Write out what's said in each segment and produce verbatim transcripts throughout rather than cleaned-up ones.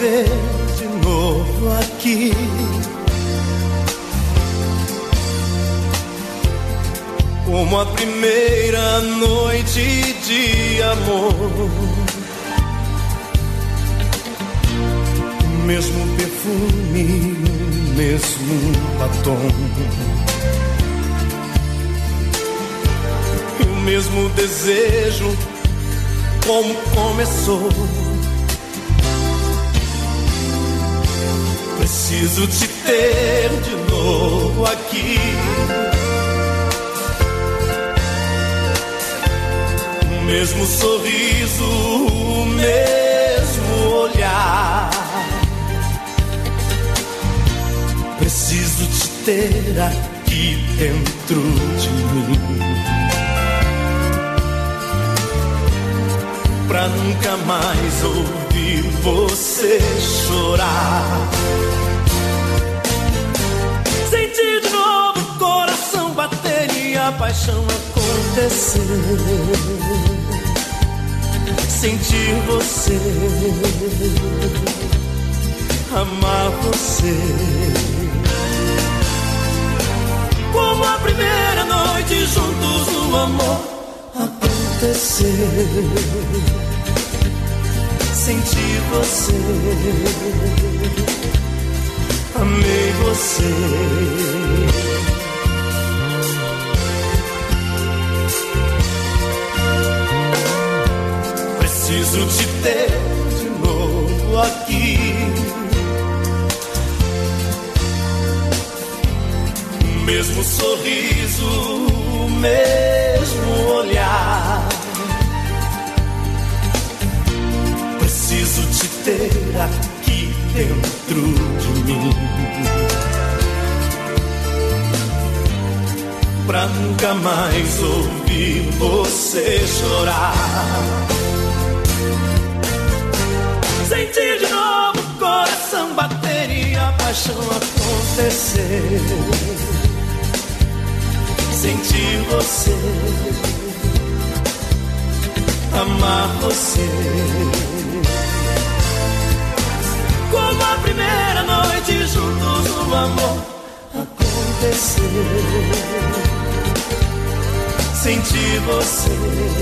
ver de novo aqui. Como a primeira noite de amor, o mesmo perfume, o mesmo batom, e o mesmo desejo como começou. Preciso te ter de novo aqui. O mesmo sorriso, o mesmo olhar. Preciso te ter aqui dentro de mim, pra nunca mais ouvir você chorar. Sentir de novo o coração bater e a paixão acontecer. Sentir você, amar você, como a primeira noite juntos o amor acontecer. Sentir você, amei você. Preciso te ter de novo aqui. O mesmo sorriso, o mesmo olhar. Preciso te ter aqui dentro de mim, pra nunca mais ouvir você chorar. Sentir de novo o coração bater e a paixão acontecer. Sentir você, amar você, como a primeira noite juntos o amor acontecer. Sentir você,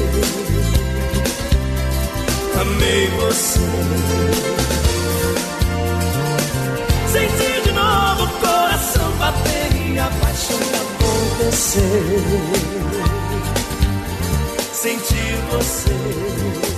amei você. Sentir de novo o coração bater e a paixão acontecer. Sentir você,